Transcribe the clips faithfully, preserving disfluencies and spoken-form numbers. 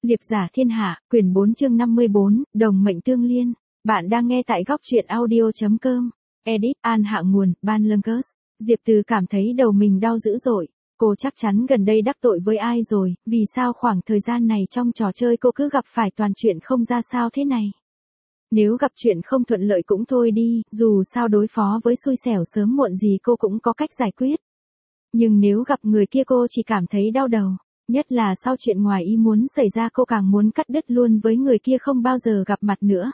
Liệp giả thiên hạ, quyển bốn chương năm mươi bốn, đồng mệnh tương liên. Bạn đang nghe tại góc truyện audio.com. Edit, An hạ nguồn, Ban Lương-cớt. Diệp Từ cảm thấy đầu mình đau dữ dội. Cô chắc chắn gần đây đắc tội với ai rồi, vì sao khoảng thời gian này trong trò chơi cô cứ gặp phải toàn chuyện không ra sao thế này. Nếu gặp chuyện không thuận lợi cũng thôi đi, dù sao đối phó với xui xẻo sớm muộn gì cô cũng có cách giải quyết. Nhưng nếu gặp người kia cô chỉ cảm thấy đau đầu. Nhất là sau chuyện ngoài ý muốn xảy ra cô càng muốn cắt đứt luôn với người kia không bao giờ gặp mặt nữa.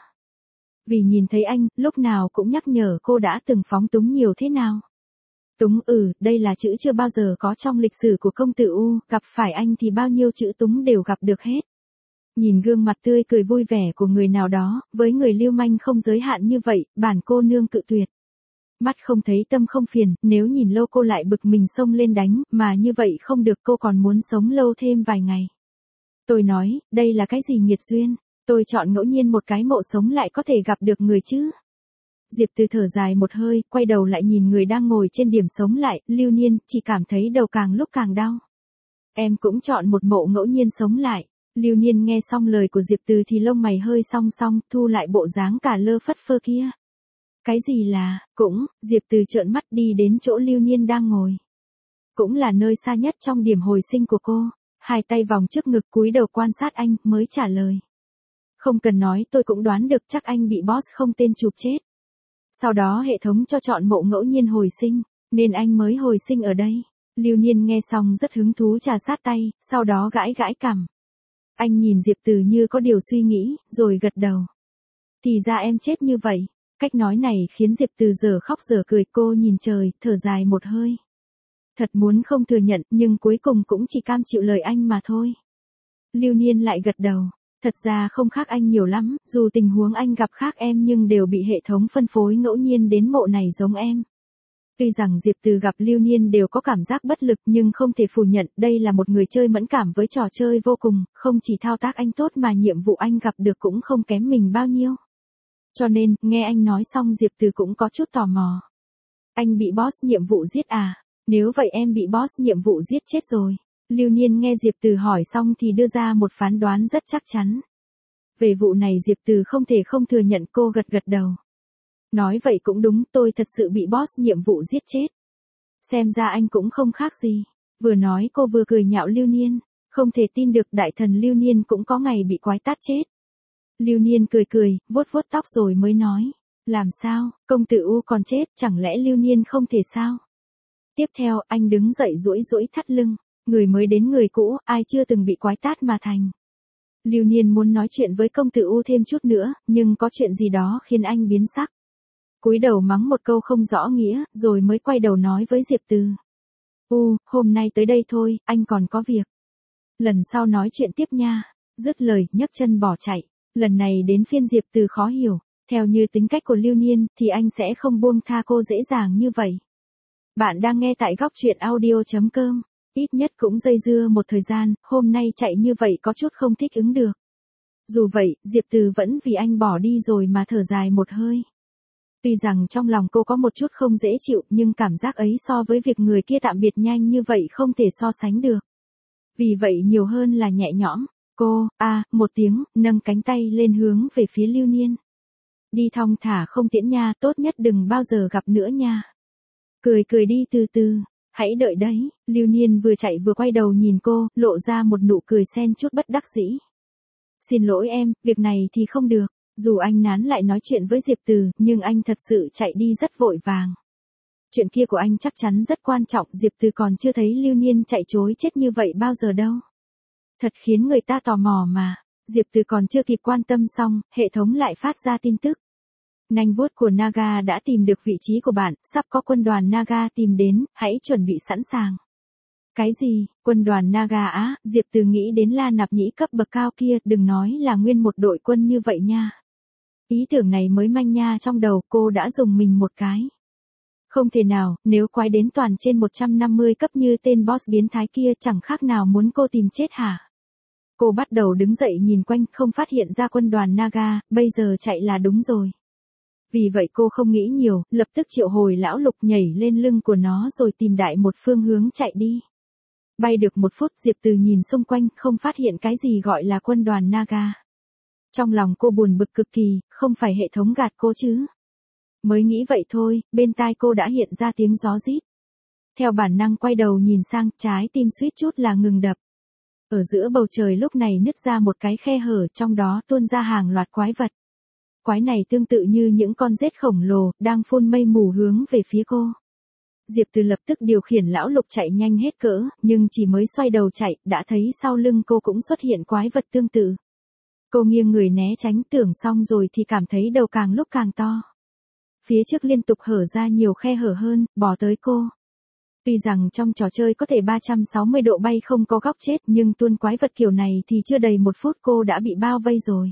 Vì nhìn thấy anh, lúc nào cũng nhắc nhở cô đã từng phóng túng nhiều thế nào. Túng ừ, đây là chữ chưa bao giờ có trong lịch sử của công tử U, gặp phải anh thì bao nhiêu chữ túng đều gặp được hết. Nhìn gương mặt tươi cười vui vẻ của người nào đó, với người lưu manh không giới hạn như vậy, bản cô nương cự tuyệt. Mắt không thấy tâm không phiền, nếu nhìn lâu cô lại bực mình xông lên đánh, mà như vậy không được, cô còn muốn sống lâu thêm vài ngày. Tôi nói, đây là cái gì nghiệt duyên, tôi chọn ngẫu nhiên một cái mộ sống lại có thể gặp được người chứ. Diệp Từ thở dài một hơi, quay đầu lại nhìn người đang ngồi trên điểm sống lại, Lưu Niên, chỉ cảm thấy đầu càng lúc càng đau. Em cũng chọn một mộ ngẫu nhiên sống lại. Lưu Niên nghe xong lời của Diệp Từ thì lông mày hơi song song, thu lại bộ dáng cả lơ phất phơ kia. Cái gì là, cũng, Diệp Từ trợn mắt đi đến chỗ Lưu Niên đang ngồi. Cũng là nơi xa nhất trong điểm hồi sinh của cô, hai tay vòng trước ngực cúi đầu quan sát anh, mới trả lời. Không cần nói tôi cũng đoán được chắc anh bị boss không tên chụp chết. Sau đó hệ thống cho chọn mộ ngẫu nhiên hồi sinh, nên anh mới hồi sinh ở đây. Lưu Niên nghe xong rất hứng thú trà sát tay, sau đó gãi gãi cằm. Anh nhìn Diệp Từ như có điều suy nghĩ, rồi gật đầu. Thì ra em chết như vậy. Cách nói này khiến Diệp Từ giờ khóc giờ cười, cô nhìn trời, thở dài một hơi. Thật muốn không thừa nhận, nhưng cuối cùng cũng chỉ cam chịu lời anh mà thôi. Lưu Niên lại gật đầu. Thật ra không khác anh nhiều lắm, dù tình huống anh gặp khác em nhưng đều bị hệ thống phân phối ngẫu nhiên đến mộ này giống em. Tuy rằng Diệp Từ gặp Lưu Niên đều có cảm giác bất lực nhưng không thể phủ nhận đây là một người chơi mẫn cảm với trò chơi vô cùng, không chỉ thao tác anh tốt mà nhiệm vụ anh gặp được cũng không kém mình bao nhiêu. Cho nên, nghe anh nói xong Diệp Từ cũng có chút tò mò. Anh bị boss nhiệm vụ giết à? Nếu vậy em bị boss nhiệm vụ giết chết rồi. Lưu Niên nghe Diệp Từ hỏi xong thì đưa ra một phán đoán rất chắc chắn. Về vụ này Diệp Từ không thể không thừa nhận, cô gật gật đầu. Nói vậy cũng đúng, tôi thật sự bị boss nhiệm vụ giết chết. Xem ra anh cũng không khác gì. Vừa nói cô vừa cười nhạo Lưu Niên. Không thể tin được đại thần Lưu Niên cũng có ngày bị quái tát chết. Lưu Niên cười cười, vuốt vuốt tóc rồi mới nói. Làm sao, công tử U còn chết, chẳng lẽ Lưu Niên không thể sao? Tiếp theo, anh đứng dậy duỗi duỗi thắt lưng. Người mới đến người cũ, ai chưa từng bị quái tát mà thành. Lưu Niên muốn nói chuyện với công tử U thêm chút nữa, nhưng có chuyện gì đó khiến anh biến sắc. Cúi đầu mắng một câu không rõ nghĩa, rồi mới quay đầu nói với Diệp Từ. U, hôm nay tới đây thôi, anh còn có việc. Lần sau nói chuyện tiếp nha. Dứt lời, nhấc chân bỏ chạy. Lần này đến phiên Diệp Từ khó hiểu, theo như tính cách của Lưu Niên thì anh sẽ không buông tha cô dễ dàng như vậy. Bạn đang nghe tại góc truyện audio.com, ít nhất cũng dây dưa một thời gian, hôm nay chạy như vậy có chút không thích ứng được. Dù vậy, Diệp Từ vẫn vì anh bỏ đi rồi mà thở dài một hơi. Tuy rằng trong lòng cô có một chút không dễ chịu nhưng cảm giác ấy so với việc người kia tạm biệt nhanh như vậy không thể so sánh được. Vì vậy nhiều hơn là nhẹ nhõm. Cô, a, à, một tiếng, nâng cánh tay lên hướng về phía Lưu Niên. Đi thong thả không tiễn nha, tốt nhất đừng bao giờ gặp nữa nha. Cười cười đi từ từ, hãy đợi đấy. Lưu Niên vừa chạy vừa quay đầu nhìn cô, lộ ra một nụ cười xen chút bất đắc dĩ. Xin lỗi em, việc này thì không được. Dù anh nán lại nói chuyện với Diệp Từ, nhưng anh thật sự chạy đi rất vội vàng. Chuyện kia của anh chắc chắn rất quan trọng, Diệp Từ còn chưa thấy Lưu Niên chạy trối chết như vậy bao giờ đâu. Thật khiến người ta tò mò mà. Diệp Từ còn chưa kịp quan tâm xong, hệ thống lại phát ra tin tức. Nanh vuốt của Naga đã tìm được vị trí của bạn, sắp có quân đoàn Naga tìm đến, hãy chuẩn bị sẵn sàng. Cái gì, quân đoàn Naga á, Diệp Từ nghĩ đến La Nạp Nhĩ cấp bậc cao kia, đừng nói là nguyên một đội quân như vậy nha. Ý tưởng này mới manh nha trong đầu, cô đã dùng mình một cái. Không thể nào, nếu quái đến toàn trên một trăm năm mươi cấp như tên boss biến thái kia chẳng khác nào muốn cô tìm chết hả? Cô bắt đầu đứng dậy nhìn quanh, không phát hiện ra quân đoàn Naga, bây giờ chạy là đúng rồi. Vì vậy cô không nghĩ nhiều, lập tức triệu hồi lão lục nhảy lên lưng của nó rồi tìm đại một phương hướng chạy đi. Bay được một phút Diệp Từ nhìn xung quanh không phát hiện cái gì gọi là quân đoàn Naga. Trong lòng cô buồn bực cực kỳ, không phải hệ thống gạt cô chứ. Mới nghĩ vậy thôi, bên tai cô đã hiện ra tiếng gió rít. Theo bản năng quay đầu nhìn sang, trái tim suýt chút là ngừng đập. Ở giữa bầu trời lúc này nứt ra một cái khe hở, trong đó tuôn ra hàng loạt quái vật. Quái này tương tự như những con rết khổng lồ, đang phun mây mù hướng về phía cô. Diệp Từ lập tức điều khiển lão lục chạy nhanh hết cỡ, nhưng chỉ mới xoay đầu chạy, đã thấy sau lưng cô cũng xuất hiện quái vật tương tự. Cô nghiêng người né tránh, tưởng xong rồi thì cảm thấy đầu càng lúc càng to. Phía trước liên tục hở ra nhiều khe hở hơn, bò tới cô. Tuy rằng trong trò chơi có thể ba trăm sáu mươi độ bay không có góc chết, nhưng tuôn quái vật kiểu này thì chưa đầy một phút cô đã bị bao vây rồi.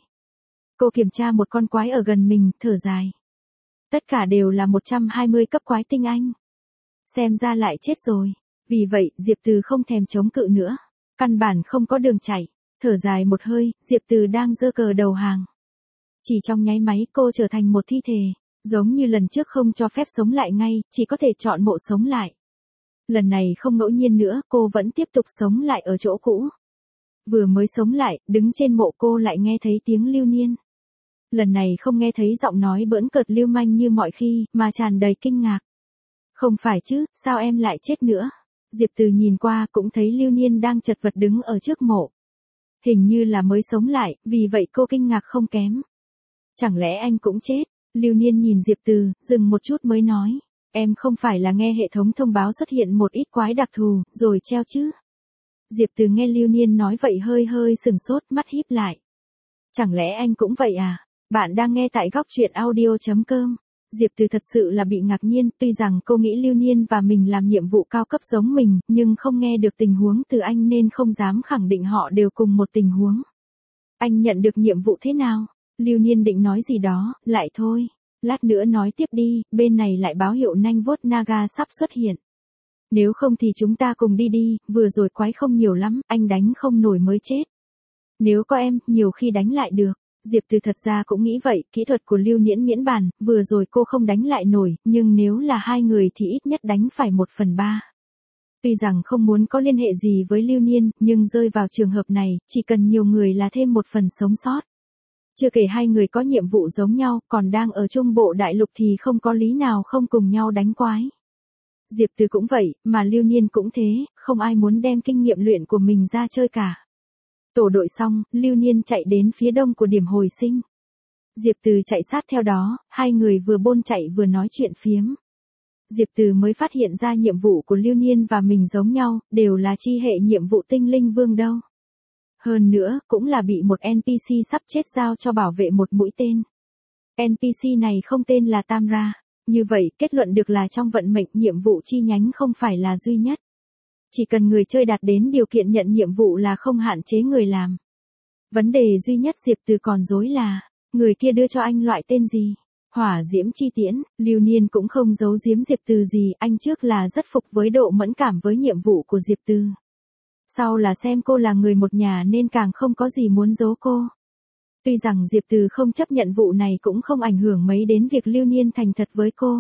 Cô kiểm tra một con quái ở gần mình, thở dài. Tất cả đều là một trăm hai mươi cấp quái tinh anh. Xem ra lại chết rồi. Vì vậy, Diệp Từ không thèm chống cự nữa. Căn bản không có đường chạy. Thở dài một hơi, Diệp Từ đang giơ cờ đầu hàng. Chỉ trong nháy máy cô trở thành một thi thể. Giống như lần trước không cho phép sống lại ngay, chỉ có thể chọn mộ sống lại. Lần này không ngẫu nhiên nữa, cô vẫn tiếp tục sống lại ở chỗ cũ. Vừa mới sống lại, đứng trên mộ cô lại nghe thấy tiếng Lưu Niên. Lần này không nghe thấy giọng nói bỡn cợt lưu manh như mọi khi, mà tràn đầy kinh ngạc. Không phải chứ, sao em lại chết nữa? Diệp Từ nhìn qua cũng thấy Lưu Niên đang chật vật đứng ở trước mộ. Hình như là mới sống lại, vì vậy cô kinh ngạc không kém. Chẳng lẽ anh cũng chết? Lưu Niên nhìn Diệp Từ, dừng một chút mới nói. Em không phải là nghe hệ thống thông báo xuất hiện một ít quái đặc thù, rồi treo chứ? Diệp Từ nghe Lưu Niên nói vậy hơi hơi sừng sốt, mắt híp lại. Chẳng lẽ anh cũng vậy à? Bạn đang nghe tại góc truyện audio chấm com. Diệp Từ thật sự là bị ngạc nhiên, tuy rằng cô nghĩ Lưu Niên và mình làm nhiệm vụ cao cấp giống mình, nhưng không nghe được tình huống từ anh nên không dám khẳng định họ đều cùng một tình huống. Anh nhận được nhiệm vụ thế nào? Lưu Niên định nói gì đó, lại thôi. Lát nữa nói tiếp đi, bên này lại báo hiệu nanh vốt Naga sắp xuất hiện. Nếu không thì chúng ta cùng đi đi, vừa rồi quái không nhiều lắm, anh đánh không nổi mới chết. Nếu có em, nhiều khi đánh lại được. Diệp Từ thật ra cũng nghĩ vậy, kỹ thuật của Lưu Niễn miễn bàn, vừa rồi cô không đánh lại nổi, nhưng nếu là hai người thì ít nhất đánh phải một phần ba. Tuy rằng không muốn có liên hệ gì với Lưu Niên, nhưng rơi vào trường hợp này, chỉ cần nhiều người là thêm một phần sống sót. Chưa kể hai người có nhiệm vụ giống nhau, còn đang ở trung bộ đại lục thì không có lý nào không cùng nhau đánh quái. Diệp Từ cũng vậy, mà Lưu Niên cũng thế, không ai muốn đem kinh nghiệm luyện của mình ra chơi cả. Tổ đội xong, Lưu Niên chạy đến phía đông của điểm hồi sinh. Diệp Từ chạy sát theo đó, hai người vừa bôn chạy vừa nói chuyện phiếm. Diệp Từ mới phát hiện ra nhiệm vụ của Lưu Niên và mình giống nhau, đều là chi hệ nhiệm vụ tinh linh vương đâu. Hơn nữa, cũng là bị một en pê xê sắp chết giao cho bảo vệ một mũi tên. en pê xê này không tên là Tamra. Như vậy, kết luận được là trong vận mệnh nhiệm vụ chi nhánh không phải là duy nhất. Chỉ cần người chơi đạt đến điều kiện nhận nhiệm vụ là không hạn chế người làm. Vấn đề duy nhất Diệp Từ còn rối là, người kia đưa cho anh loại tên gì? Hỏa diễm chi tiễn. Lưu Niên cũng không giấu giếm Diệp Từ gì, anh trước là rất phục với độ mẫn cảm với nhiệm vụ của Diệp Từ. Sau là xem cô là người một nhà nên càng không có gì muốn giấu cô. Tuy rằng Diệp Từ không chấp nhận vụ này cũng không ảnh hưởng mấy đến việc Lưu Niên thành thật với cô.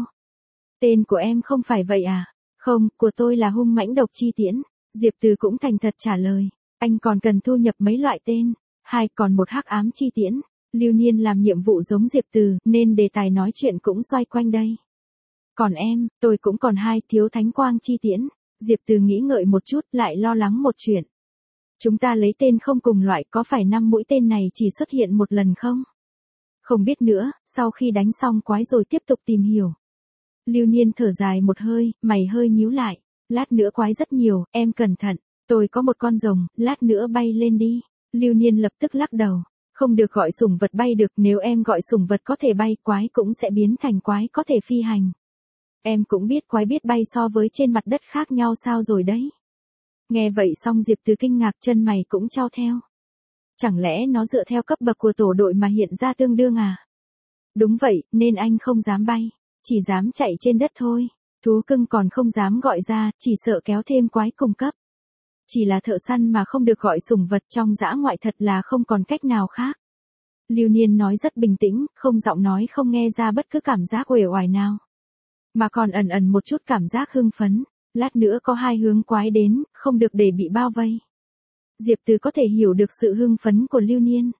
Tên của em không phải vậy à? Không, của tôi là hung mãnh độc chi tiễn. Diệp Từ cũng thành thật trả lời. Anh còn cần thu nhập mấy loại tên. Hai, còn một hắc ám chi tiễn. Lưu Niên làm nhiệm vụ giống Diệp Từ, nên đề tài nói chuyện cũng xoay quanh đây. Còn em, tôi cũng còn hai, thiếu thánh quang chi tiễn. Diệp Từ nghĩ ngợi một chút, lại lo lắng một chuyện. Chúng ta lấy tên không cùng loại, có phải năm mũi tên này chỉ xuất hiện một lần không? Không biết nữa, sau khi đánh xong quái rồi tiếp tục tìm hiểu. Lưu Niên thở dài một hơi, mày hơi nhíu lại. Lát nữa quái rất nhiều, em cẩn thận. Tôi có một con rồng, lát nữa bay lên đi. Lưu Niên lập tức lắc đầu. Không được gọi sủng vật bay được, nếu em gọi sủng vật có thể bay, quái cũng sẽ biến thành quái có thể phi hành. Em cũng biết quái biết bay so với trên mặt đất khác nhau sao rồi đấy. Nghe vậy xong Diệp Từ kinh ngạc, chân mày cũng chau theo. Chẳng lẽ nó dựa theo cấp bậc của tổ đội mà hiện ra tương đương à? Đúng vậy, nên anh không dám bay, chỉ dám chạy trên đất thôi. Thú cưng còn không dám gọi ra, chỉ sợ kéo thêm quái cùng cấp. Chỉ là thợ săn mà không được gọi sủng vật trong dã ngoại thật là không còn cách nào khác. Lưu Niên nói rất bình tĩnh, không giọng nói không nghe ra bất cứ cảm giác uể oải nào. Mà còn ẩn ẩn một chút cảm giác hưng phấn. Lát nữa có hai hướng quái đến, không được để bị bao vây. Diệp Từ có thể hiểu được sự hưng phấn của Lưu Niên.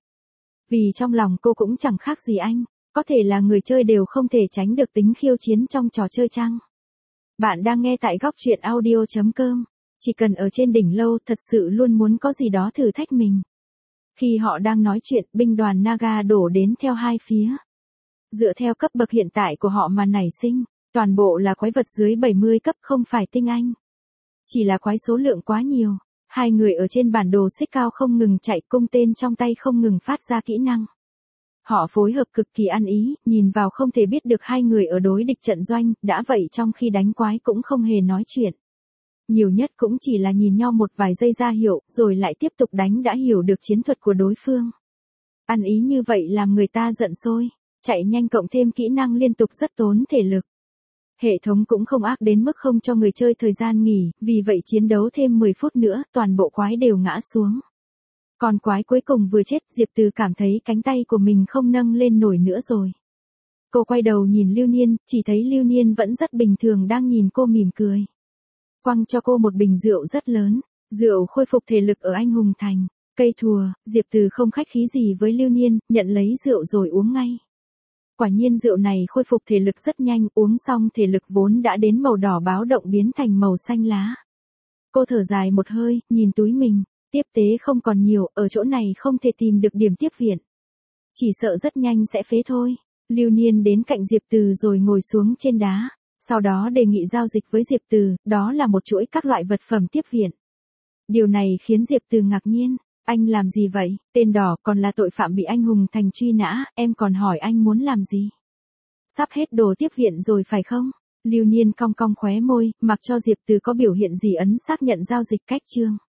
Vì trong lòng cô cũng chẳng khác gì anh, có thể là người chơi đều không thể tránh được tính khiêu chiến trong trò chơi chăng? Bạn đang nghe tại góc truyện audio chấm com. Chỉ cần ở trên đỉnh lâu thật sự luôn muốn có gì đó thử thách mình. Khi họ đang nói chuyện, binh đoàn Naga đổ đến theo hai phía. Dựa theo cấp bậc hiện tại của họ mà nảy sinh, toàn bộ là quái vật dưới bảy mươi cấp không phải tinh anh. Chỉ là quái số lượng quá nhiều. Hai người ở trên bản đồ xích cao không ngừng chạy, cung tên trong tay không ngừng phát ra kỹ năng. Họ phối hợp cực kỳ ăn ý, nhìn vào không thể biết được hai người ở đối địch trận doanh, đã vậy trong khi đánh quái cũng không hề nói chuyện. Nhiều nhất cũng chỉ là nhìn nhau một vài giây ra hiệu, rồi lại tiếp tục đánh đã hiểu được chiến thuật của đối phương. Ăn ý như vậy làm người ta giận sôi, chạy nhanh cộng thêm kỹ năng liên tục rất tốn thể lực. Hệ thống cũng không ác đến mức không cho người chơi thời gian nghỉ, vì vậy chiến đấu thêm mười phút nữa, toàn bộ quái đều ngã xuống. Còn quái cuối cùng vừa chết, Diệp Từ cảm thấy cánh tay của mình không nâng lên nổi nữa rồi. Cô quay đầu nhìn Lưu Niên, chỉ thấy Lưu Niên vẫn rất bình thường đang nhìn cô mỉm cười. Quăng cho cô một bình rượu rất lớn, rượu khôi phục thể lực ở Anh Hùng Thành. Cây thùa, Diệp Từ không khách khí gì với Lưu Niên, nhận lấy rượu rồi uống ngay. Quả nhiên rượu này khôi phục thể lực rất nhanh, uống xong thể lực vốn đã đến màu đỏ báo động biến thành màu xanh lá. Cô thở dài một hơi, nhìn túi mình, tiếp tế không còn nhiều, ở chỗ này không thể tìm được điểm tiếp viện. Chỉ sợ rất nhanh sẽ phế thôi. Lưu Niên đến cạnh Diệp Từ rồi ngồi xuống trên đá, sau đó đề nghị giao dịch với Diệp Từ, đó là một chuỗi các loại vật phẩm tiếp viện. Điều này khiến Diệp Từ ngạc nhiên. Anh làm gì vậy? Tên đỏ còn là tội phạm bị Anh Hùng Thành truy nã, em còn hỏi anh muốn làm gì? Sắp hết đồ tiếp viện rồi phải không? Lưu Niên cong cong khóe môi, mặc cho Diệp Từ có biểu hiện gì ấn xác nhận giao dịch cách chương.